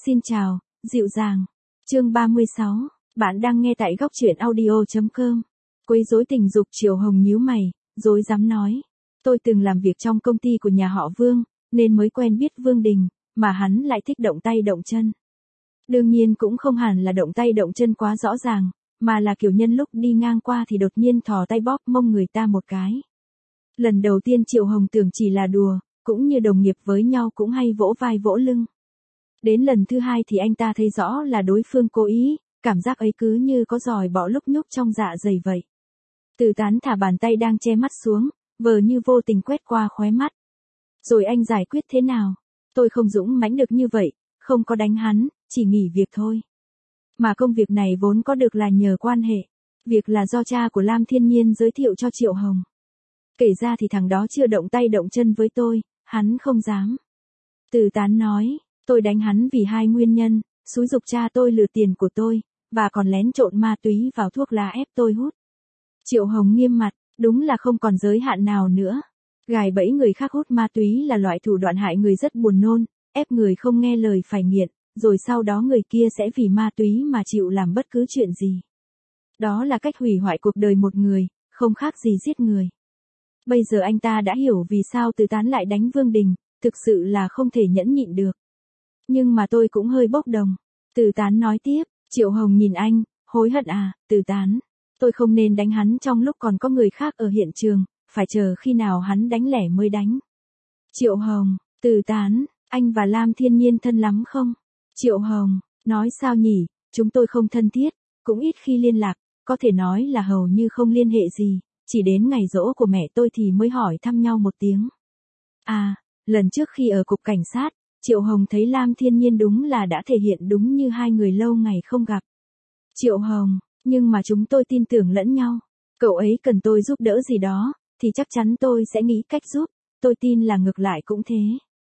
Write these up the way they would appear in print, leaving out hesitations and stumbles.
Xin chào, dịu dàng. Chương 36, bạn đang nghe tại góc truyện audio.com. Quấy rối tình dục. Triệu Hồng nhíu mày, dối dám nói. Tôi từng làm việc trong công ty của nhà họ Vương, nên mới quen biết Vương Đình, mà hắn lại thích động tay động chân. Đương nhiên cũng không hẳn là động tay động chân quá rõ ràng, mà là kiểu nhân lúc đi ngang qua thì đột nhiên thò tay bóp mông người ta một cái. Lần đầu tiên Triệu Hồng tưởng chỉ là đùa, cũng như đồng nghiệp với nhau cũng hay vỗ vai vỗ lưng. Đến lần thứ hai thì anh ta thấy rõ là đối phương cố ý, cảm giác ấy cứ như có giòi bọ lúc nhúc trong dạ dày vậy. Từ Tán thả bàn tay đang che mắt xuống, vờ như vô tình quét qua khóe mắt. Rồi anh giải quyết thế nào? Tôi không dũng mãnh được như vậy, không có đánh hắn, chỉ nghỉ việc thôi. Mà công việc này vốn có được là nhờ quan hệ. Việc là do cha của Lam Thiên Nhiên giới thiệu cho Triệu Hồng. Kể ra thì thằng đó chưa động tay động chân với tôi, hắn không dám. Từ Tán nói, tôi đánh hắn vì hai nguyên nhân, xúi giục cha tôi lừa tiền của tôi, và còn lén trộn ma túy vào thuốc lá ép tôi hút. Triệu Hồng nghiêm mặt, đúng là không còn giới hạn nào nữa. Gài bẫy người khác hút ma túy là loại thủ đoạn hại người rất buồn nôn, ép người không nghe lời phải nghiện, rồi sau đó người kia sẽ vì ma túy mà chịu làm bất cứ chuyện gì. Đó là cách hủy hoại cuộc đời một người, không khác gì giết người. Bây giờ anh ta đã hiểu vì sao Từ Tán lại đánh Vương Đình, thực sự là không thể nhẫn nhịn được. Nhưng mà tôi cũng hơi bốc đồng. Từ Tán nói tiếp, Triệu Hồng nhìn anh, hối hận à, Từ Tán. Tôi không nên đánh hắn trong lúc còn có người khác ở hiện trường, phải chờ khi nào hắn đánh lẻ mới đánh. Triệu Hồng, Từ Tán, anh và Lam Thiên Nhiên thân lắm không? Triệu Hồng, nói sao nhỉ, chúng tôi không thân thiết, cũng ít khi liên lạc, có thể nói là hầu như không liên hệ gì, chỉ đến ngày giỗ của mẹ tôi thì mới hỏi thăm nhau một tiếng. À, lần trước khi ở cục cảnh sát, Triệu Hồng thấy Lam Thiên Nhiên đúng là đã thể hiện đúng như hai người lâu ngày không gặp. Triệu Hồng, nhưng mà chúng tôi tin tưởng lẫn nhau. Cậu ấy cần tôi giúp đỡ gì đó, thì chắc chắn tôi sẽ nghĩ cách giúp, tôi tin là ngược lại cũng thế.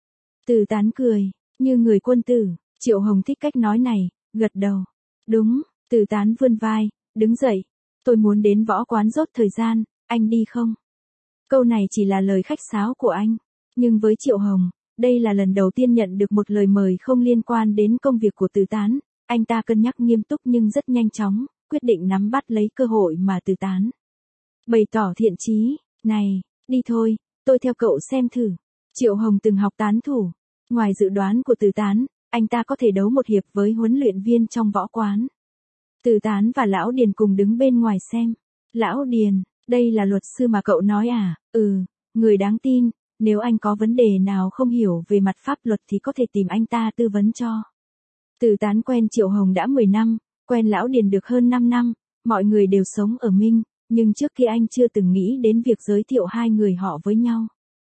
Từ Tán cười, như người quân tử, Triệu Hồng thích cách nói này, gật đầu. Đúng, Từ Tán vươn vai, đứng dậy. Tôi muốn đến võ quán rốt thời gian, anh đi không? Câu này chỉ là lời khách sáo của anh, nhưng với Triệu Hồng, đây là lần đầu tiên nhận được một lời mời không liên quan đến công việc của Từ Tán. Anh ta cân nhắc nghiêm túc nhưng rất nhanh chóng, quyết định nắm bắt lấy cơ hội mà Từ Tán bày tỏ thiện chí. Này, đi thôi, tôi theo cậu xem thử. Triệu Hồng từng học tán thủ. Ngoài dự đoán của Từ Tán, anh ta có thể đấu một hiệp với huấn luyện viên trong võ quán. Từ Tán và Lão Điền cùng đứng bên ngoài xem. Lão Điền, đây là luật sư mà cậu nói à? Người đáng tin, nếu anh có vấn đề nào không hiểu về mặt pháp luật thì có thể tìm anh ta tư vấn cho. Từ Tán quen Triệu Hồng đã 10 năm, quen Lão Điền được hơn 5 năm, mọi người đều sống ở Minh, nhưng trước kia anh chưa từng nghĩ đến việc giới thiệu hai người họ với nhau.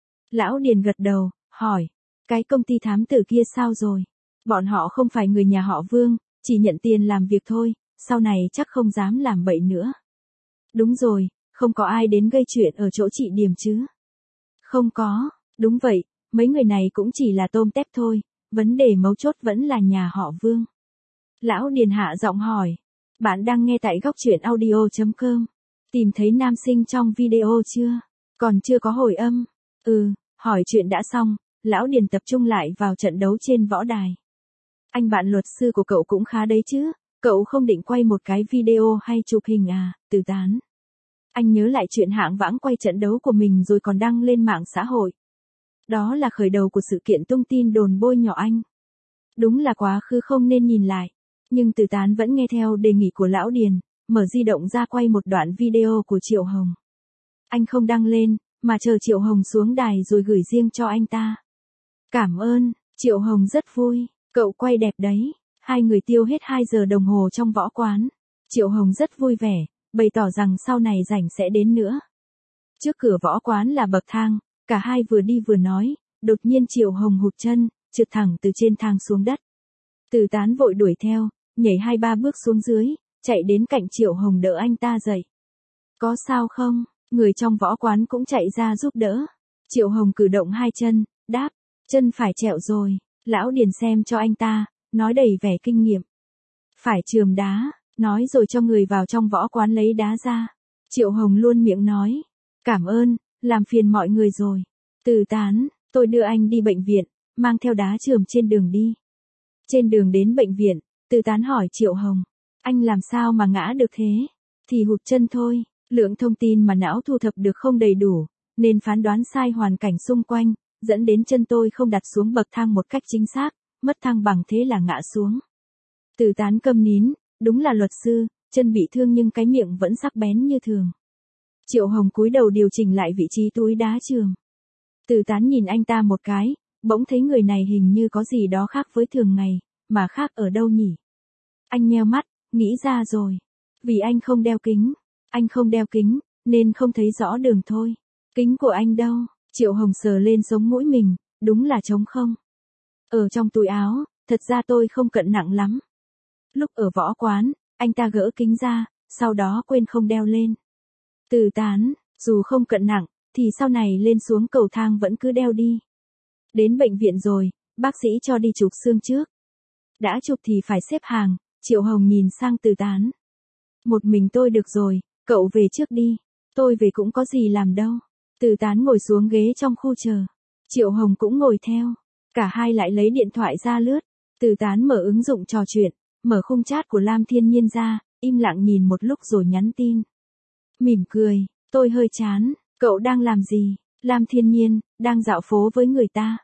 Lão Điền gật đầu, hỏi, cái công ty thám tử kia sao rồi? Bọn họ không phải người nhà họ Vương, chỉ nhận tiền làm việc thôi, sau này chắc không dám làm bậy nữa. Đúng rồi, không có ai đến gây chuyện ở chỗ chị Điềm chứ? Không có, đúng vậy, mấy người này cũng chỉ là tôm tép thôi, vấn đề mấu chốt vẫn là nhà họ Vương. Lão Điền hạ giọng hỏi, bạn đang nghe tại góc truyện audio.com. Tìm thấy nam sinh trong video chưa? Còn chưa có hồi âm. Hỏi chuyện đã xong, Lão Điền tập trung lại vào trận đấu trên võ đài. Anh bạn luật sư của cậu cũng khá đấy chứ, cậu không định quay một cái video hay chụp hình à, Từ Tán? Anh nhớ lại chuyện hạng vãng quay trận đấu của mình rồi còn đăng lên mạng xã hội. Đó là khởi đầu của sự kiện tung tin đồn bôi nhọ anh. Đúng là quá khứ không nên nhìn lại. Nhưng Từ Tán vẫn nghe theo đề nghị của Lão Điền, mở di động ra quay một đoạn video của Triệu Hồng. Anh không đăng lên, mà chờ Triệu Hồng xuống đài rồi gửi riêng cho anh ta. Cảm ơn, Triệu Hồng rất vui, cậu quay đẹp đấy. Hai người tiêu hết 2 giờ đồng hồ trong võ quán. Triệu Hồng rất vui vẻ, bày tỏ rằng sau này rảnh sẽ đến nữa. Trước cửa võ quán là bậc thang, cả hai vừa đi vừa nói, đột nhiên Triệu Hồng hụt chân, trượt thẳng từ trên thang xuống đất. Từ Tán vội đuổi theo, nhảy 2-3 bước xuống dưới, chạy đến cạnh Triệu Hồng đỡ anh ta dậy. Có sao không? Người trong võ quán cũng chạy ra giúp đỡ. Triệu Hồng cử động 2 chân, đáp, chân phải trẹo rồi. Lão Điền xem cho anh ta, nói đầy vẻ kinh nghiệm. Phải chườm đá, nói rồi cho người vào trong võ quán lấy đá ra. Triệu Hồng luôn miệng nói, cảm ơn, làm phiền mọi người rồi. Từ Tán, tôi đưa anh đi bệnh viện, mang theo đá chườm trên đường đi. Trên đường đến bệnh viện, Từ Tán hỏi Triệu Hồng, anh làm sao mà ngã được thế? Thì hụt chân thôi, lượng thông tin mà não thu thập được không đầy đủ, nên phán đoán sai hoàn cảnh xung quanh, dẫn đến chân tôi không đặt xuống bậc thang một cách chính xác, mất thăng bằng thế là ngã xuống. Từ Tán câm nín, đúng là luật sư, chân bị thương nhưng cái miệng vẫn sắc bén như thường. Triệu Hồng cúi đầu điều chỉnh lại vị trí túi đá trường. Từ Tán nhìn anh ta một cái, bỗng thấy người này hình như có gì đó khác với thường ngày, mà khác ở đâu nhỉ? Anh nheo mắt, nghĩ ra rồi. Vì anh không đeo kính. Anh không đeo kính, nên không thấy rõ đường thôi. Kính của anh đâu? Triệu Hồng sờ lên sống mũi mình, đúng là trống không. Ở trong túi áo, thật ra tôi không cận nặng lắm. Lúc ở võ quán, anh ta gỡ kính ra, sau đó quên không đeo lên. Từ Tán, dù không cận nặng, thì sau này lên xuống cầu thang vẫn cứ đeo đi. Đến bệnh viện rồi, bác sĩ cho đi chụp xương trước. Đã chụp thì phải xếp hàng, Triệu Hồng nhìn sang Từ Tán. Một mình tôi được rồi, cậu về trước đi, tôi về cũng có gì làm đâu. Từ Tán ngồi xuống ghế trong khu chờ. Triệu Hồng cũng ngồi theo. Cả hai lại lấy điện thoại ra lướt. Từ Tán mở ứng dụng trò chuyện, mở khung chat của Lam Thiên Nhiên ra, im lặng nhìn một lúc rồi nhắn tin. Mỉm cười, tôi hơi chán, cậu đang làm gì? Lam Thiên Nhiên, đang dạo phố với người ta.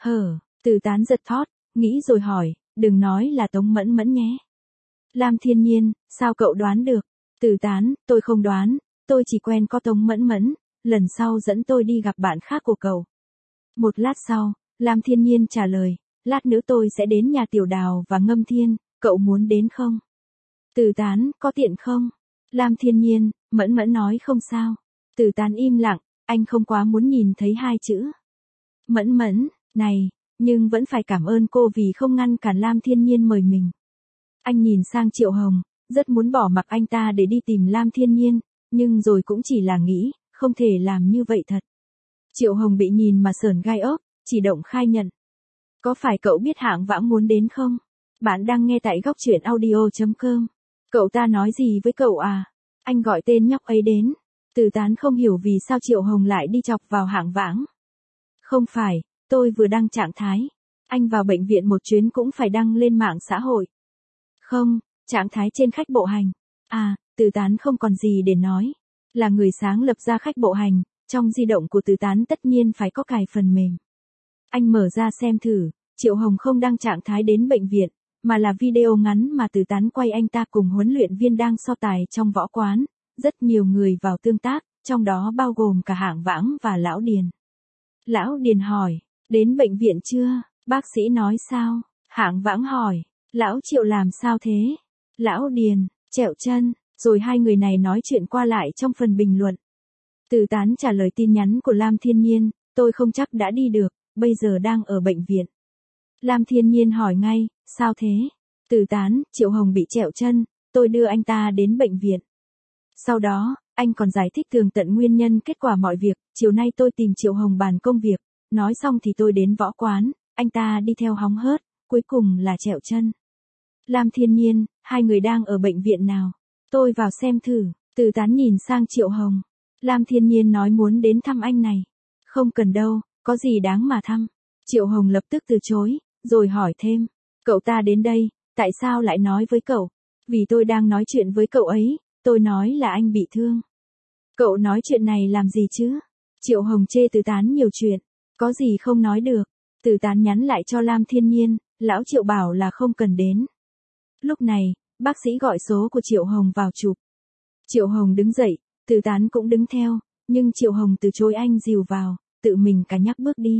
Từ Tán giật thót, nghĩ rồi hỏi, đừng nói là Tống Mẫn Mẫn nhé. Lam Thiên Nhiên, sao cậu đoán được? Từ Tán, tôi không đoán, tôi chỉ quen có Tống Mẫn Mẫn, lần sau dẫn tôi đi gặp bạn khác của cậu. Một lát sau, Lam Thiên Nhiên trả lời, lát nữa tôi sẽ đến nhà Tiểu Đào và Ngâm Thiên, cậu muốn đến không? Từ Tán, có tiện không? Lam Thiên Nhiên, Mẫn Mẫn nói không sao. Từ Tán im lặng, anh không quá muốn nhìn thấy hai chữ. Mẫn Mẫn, này, nhưng vẫn phải cảm ơn cô vì không ngăn cản Lam Thiên Nhiên mời mình. Anh nhìn sang Triệu Hồng, rất muốn bỏ mặc anh ta để đi tìm Lam Thiên Nhiên, nhưng rồi cũng chỉ là nghĩ, không thể làm như vậy thật. Triệu Hồng bị nhìn mà sởn gai ốc, chỉ động khai nhận. Có phải cậu biết Hạng Vãng muốn đến không? Bạn đang nghe tại góc truyện audio.com. Cậu ta nói gì với cậu à? Anh gọi tên nhóc ấy đến. Từ Tán không hiểu vì sao Triệu Hồng lại đi chọc vào Hạng Vãng. Không phải, tôi vừa đăng trạng thái. Anh vào bệnh viện một chuyến cũng phải đăng lên mạng xã hội. Không, trạng thái trên khách bộ hành. À, Từ Tán không còn gì để nói. Là người sáng lập ra khách bộ hành, trong di động của Từ Tán tất nhiên phải có cài phần mềm. Anh mở ra xem thử, Triệu Hồng không đăng trạng thái đến bệnh viện, mà là video ngắn mà Từ Tán quay anh ta cùng huấn luyện viên đang so tài trong võ quán. Rất nhiều người vào tương tác, trong đó bao gồm cả Hạng Vãng và Lão Điền. Lão Điền hỏi, đến bệnh viện chưa? Bác sĩ nói sao? Hạng Vãng hỏi, Lão Triệu làm sao thế? Lão Điền, trẹo chân, rồi hai người này nói chuyện qua lại trong phần bình luận. Từ Tán trả lời tin nhắn của Lam Thiên Nhiên, tôi không chắc đã đi được, bây giờ đang ở bệnh viện. Lam Thiên Nhiên hỏi ngay, sao thế? Từ Tán, Triệu Hồng bị trẹo chân, tôi đưa anh ta đến bệnh viện. Sau đó, anh còn giải thích tường tận nguyên nhân kết quả mọi việc, chiều nay tôi tìm Triệu Hồng bàn công việc, nói xong thì tôi đến võ quán, anh ta đi theo hóng hớt, cuối cùng là trẹo chân. Lam Thiên Nhiên, hai người đang ở bệnh viện nào? Tôi vào xem thử. Từ Tán nhìn sang Triệu Hồng. Lam Thiên Nhiên nói muốn đến thăm anh này. Không cần đâu, có gì đáng mà thăm. Triệu Hồng lập tức từ chối, rồi hỏi thêm. Cậu ta đến đây, tại sao lại nói với cậu? Vì tôi đang nói chuyện với cậu ấy, tôi nói là anh bị thương. Cậu nói chuyện này làm gì chứ? Triệu Hồng chê Từ Tán nhiều chuyện, có gì không nói được. Từ Tán nhắn lại cho Lam Thiên Nhiên, lão Triệu bảo là không cần đến. Lúc này, bác sĩ gọi số của Triệu Hồng vào chụp. Triệu Hồng đứng dậy, Từ Tán cũng đứng theo, nhưng Triệu Hồng từ chối anh dìu vào, tự mình cả nhắc bước đi.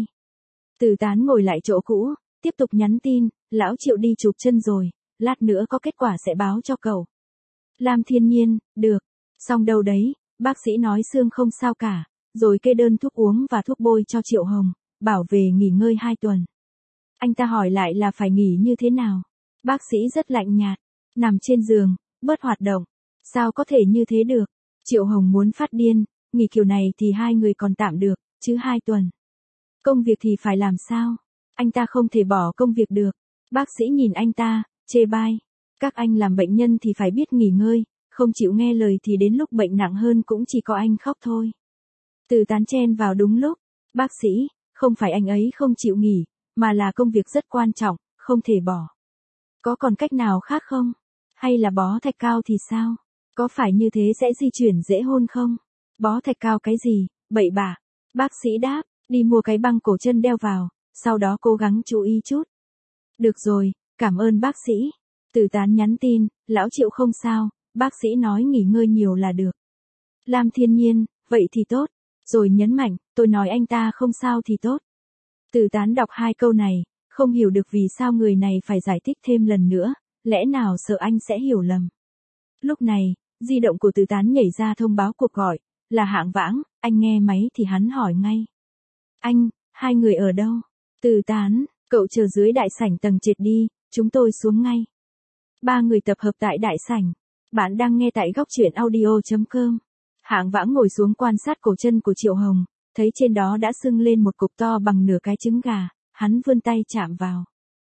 Từ Tán ngồi lại chỗ cũ, tiếp tục nhắn tin, lão Triệu đi chụp chân rồi, lát nữa có kết quả sẽ báo cho cậu. Lam Thiên Nhiên, được, xong đâu đấy, bác sĩ nói xương không sao cả, rồi kê đơn thuốc uống và thuốc bôi cho Triệu Hồng, bảo về nghỉ ngơi 2 tuần. Anh ta hỏi lại là phải nghỉ như thế nào? Bác sĩ rất lạnh nhạt, nằm trên giường, bớt hoạt động. Sao có thể như thế được? Triệu Hồng muốn phát điên, nghỉ kiểu này thì hai người còn tạm được, chứ 2 tuần. Công việc thì phải làm sao? Anh ta không thể bỏ công việc được. Bác sĩ nhìn anh ta, chê bai. Các anh làm bệnh nhân thì phải biết nghỉ ngơi, không chịu nghe lời thì đến lúc bệnh nặng hơn cũng chỉ có anh khóc thôi. Từ Tán chen vào đúng lúc. Bác sĩ, không phải anh ấy không chịu nghỉ, mà là công việc rất quan trọng, không thể bỏ. Có còn cách nào khác không? Hay là bó thạch cao thì sao? Có phải như thế sẽ di chuyển dễ hơn không? Bó thạch cao cái gì, bậy bạ. Bác sĩ đáp, đi mua cái băng cổ chân đeo vào, sau đó cố gắng chú ý chút. Được rồi, cảm ơn bác sĩ. Từ Tán nhắn tin, lão Triệu không sao, bác sĩ nói nghỉ ngơi nhiều là được. Lam Thiên Nhiên, vậy thì tốt. Rồi nhấn mạnh, tôi nói anh ta không sao thì tốt. Từ Tán đọc 2 câu này, không hiểu được vì sao người này phải giải thích thêm lần nữa, lẽ nào sợ anh sẽ hiểu lầm. Lúc này, di động của Từ Tán nhảy ra thông báo cuộc gọi, là Hạng Vãng, anh nghe máy thì hắn hỏi ngay. Anh, hai người ở đâu? Từ Tán, cậu chờ dưới đại sảnh tầng trệt đi, chúng tôi xuống ngay. 3 người tập hợp tại đại sảnh. Bạn đang nghe tại góc truyện audio.com. Hạng Vãng ngồi xuống quan sát cổ chân của Triệu Hồng, thấy trên đó đã sưng lên một cục to bằng nửa cái trứng gà, hắn vươn tay chạm vào.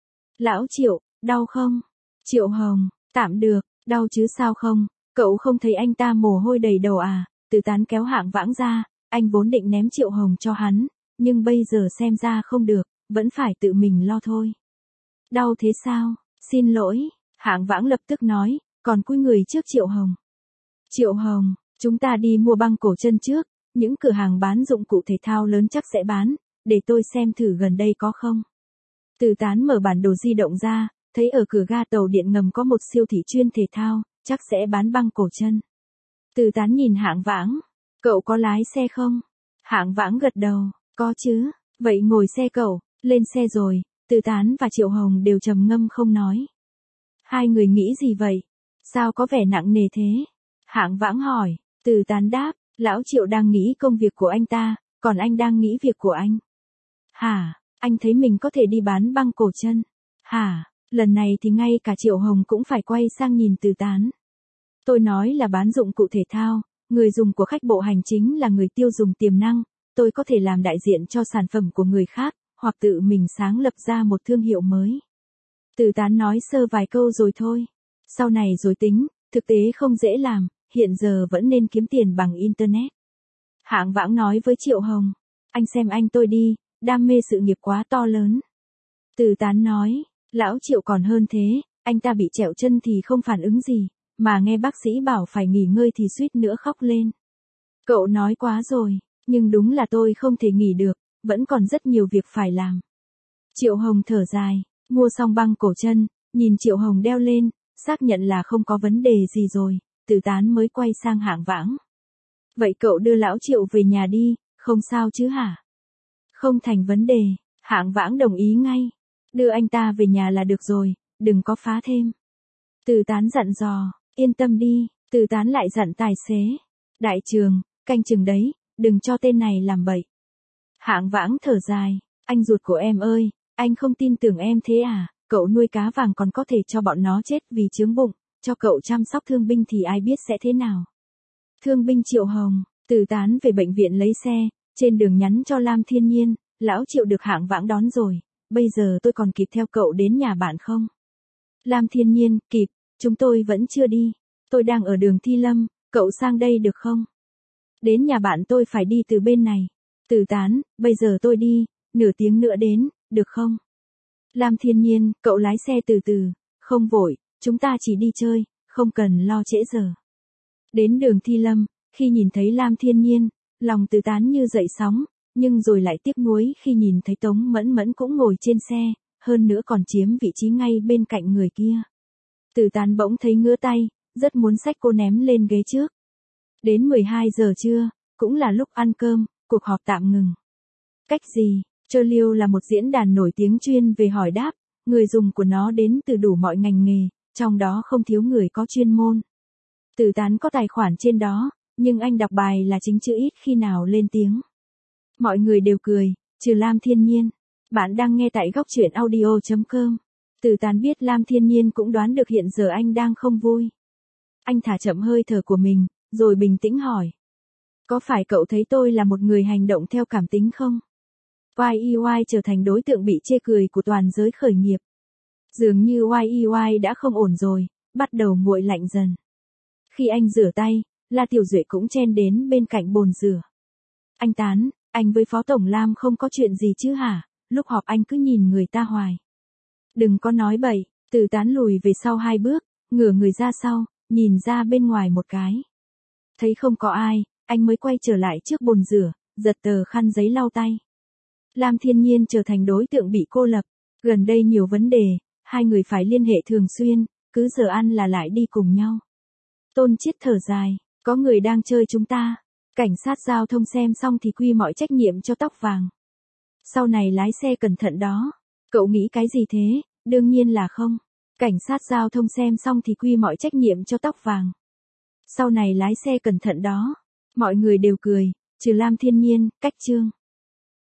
Lão Triệu, đau không? Triệu Hồng, tạm được, đau chứ sao không, cậu không thấy anh ta mồ hôi đầy đầu à? Từ Tán kéo Hạng Vãng ra, anh vốn định ném Triệu Hồng cho hắn, nhưng bây giờ xem ra không được, vẫn phải tự mình lo thôi. Đau thế sao? Xin lỗi, Hạng Vãng lập tức nói, còn cúi người trước Triệu Hồng. Triệu Hồng, chúng ta đi mua băng cổ chân trước, những cửa hàng bán dụng cụ thể thao lớn chắc sẽ bán, để tôi xem thử gần đây có không. Từ Tán mở bản đồ di động ra, thấy ở cửa ga tàu điện ngầm có một siêu thị chuyên thể thao, chắc sẽ bán băng cổ chân. Từ Tán nhìn Hạng Vãng, cậu có lái xe không? Hạng Vãng gật đầu, có chứ, vậy ngồi xe cậu, lên xe rồi. Từ Tán và Triệu Hồng đều trầm ngâm không nói. Hai người nghĩ gì vậy? Sao có vẻ nặng nề thế? Hạng Vãng hỏi, Từ Tán đáp, lão Triệu đang nghĩ công việc của anh ta, còn anh đang nghĩ việc của anh. Hả, anh thấy mình có thể đi bán băng cổ chân? Hả, lần này thì ngay cả Triệu Hồng cũng phải quay sang nhìn Từ Tán. Tôi nói là bán dụng cụ thể thao, người dùng của khách bộ hành chính là người tiêu dùng tiềm năng, tôi có thể làm đại diện cho sản phẩm của người khác, hoặc tự mình sáng lập ra một thương hiệu mới. Từ Tán nói sơ vài câu rồi thôi. Sau này rồi tính, thực tế không dễ làm, hiện giờ vẫn nên kiếm tiền bằng Internet. Hạng Vãng nói với Triệu Hồng, anh xem anh tôi đi, đam mê sự nghiệp quá to lớn. Từ Tán nói, lão Triệu còn hơn thế, anh ta bị trẹo chân thì không phản ứng gì, mà nghe bác sĩ bảo phải nghỉ ngơi thì suýt nữa khóc lên. Cậu nói quá rồi, nhưng đúng là tôi không thể nghỉ được, vẫn còn rất nhiều việc phải làm. Triệu Hồng thở dài, mua xong băng cổ chân, nhìn Triệu Hồng đeo lên, xác nhận là không có vấn đề gì rồi, Từ Tán mới quay sang Hạng Vãng. Vậy cậu đưa lão Triệu về nhà đi, không sao chứ hả? Không thành vấn đề, Hạng Vãng đồng ý ngay. Đưa anh ta về nhà là được rồi, đừng có phá thêm. Từ Tán dặn dò, yên tâm đi. Từ Tán lại dặn tài xế. Đại trường, canh chừng đấy, đừng cho tên này làm bậy. Hạng Vãng thở dài, anh ruột của em ơi, anh không tin tưởng em thế à? Cậu nuôi cá vàng còn có thể cho bọn nó chết vì chướng bụng, cho cậu chăm sóc thương binh thì ai biết sẽ thế nào. Thương binh Triệu Hồng, Từ Tán về bệnh viện lấy xe, trên đường nhắn cho Lam Thiên Nhiên, lão Triệu được Hạng Vãng đón rồi, bây giờ tôi còn kịp theo cậu đến nhà bạn không? Lam Thiên Nhiên, kịp, chúng tôi vẫn chưa đi, tôi đang ở đường Thi Lâm, cậu sang đây được không? Đến nhà bạn tôi phải đi từ bên này. Từ Tán, bây giờ tôi đi, nửa tiếng nữa đến, được không? Lam Thiên Nhiên, cậu lái xe từ từ, không vội, chúng ta chỉ đi chơi, không cần lo trễ giờ. Đến đường Thi Lâm, khi nhìn thấy Lam Thiên Nhiên, lòng Từ Tán như dậy sóng, nhưng rồi lại tiếc nuối khi nhìn thấy Tống Mẫn Mẫn cũng ngồi trên xe, hơn nữa còn chiếm vị trí ngay bên cạnh người kia. Từ Tán bỗng thấy ngứa tay, rất muốn xách cô ném lên ghế trước. Đến 12 giờ trưa, cũng là lúc ăn cơm, cuộc họp tạm ngừng. Cách gì? Trơ là một diễn đàn nổi tiếng chuyên về hỏi đáp, người dùng của nó đến từ đủ mọi ngành nghề, trong đó không thiếu người có chuyên môn. Từ Tán có tài khoản trên đó, nhưng anh đọc bài là chính chữ ít khi nào lên tiếng. Mọi người đều cười, trừ Lam Thiên Nhiên. Bạn đang nghe tại góc truyện audio.com. Từ Tán biết Lam Thiên Nhiên cũng đoán được hiện giờ anh đang không vui. Anh thả chậm hơi thở của mình, rồi bình tĩnh hỏi. Có phải cậu thấy tôi là một người hành động theo cảm tính không? YEY trở thành đối tượng bị chê cười của toàn giới khởi nghiệp. Dường như YEY đã không ổn rồi, bắt đầu nguội lạnh dần. Khi anh rửa tay, La Tiểu Duệ cũng chen đến bên cạnh bồn rửa. Anh Tán, anh với Phó Tổng Lam không có chuyện gì chứ hả? Lúc họp anh cứ nhìn người ta hoài. Đừng có nói bậy, Từ Tán lùi về sau 2 bước, ngửa người ra sau, nhìn ra bên ngoài một cái. Thấy không có ai, anh mới quay trở lại trước bồn rửa, giật tờ khăn giấy lau tay. Lam Thiên Nhiên trở thành đối tượng bị cô lập. Gần đây nhiều vấn đề, hai người phải liên hệ thường xuyên, cứ giờ ăn là lại đi cùng nhau. Tôn Chiết thở dài, có người đang chơi chúng ta. Cảnh sát giao thông xem xong thì quy mọi trách nhiệm cho Tóc Vàng. Sau này lái xe cẩn thận đó. Cậu nghĩ cái gì thế? Đương nhiên là không. Cảnh sát giao thông xem xong thì quy mọi trách nhiệm cho Tóc Vàng. Sau này lái xe cẩn thận đó. Mọi người đều cười, trừ Lam Thiên Nhiên, cách Trương.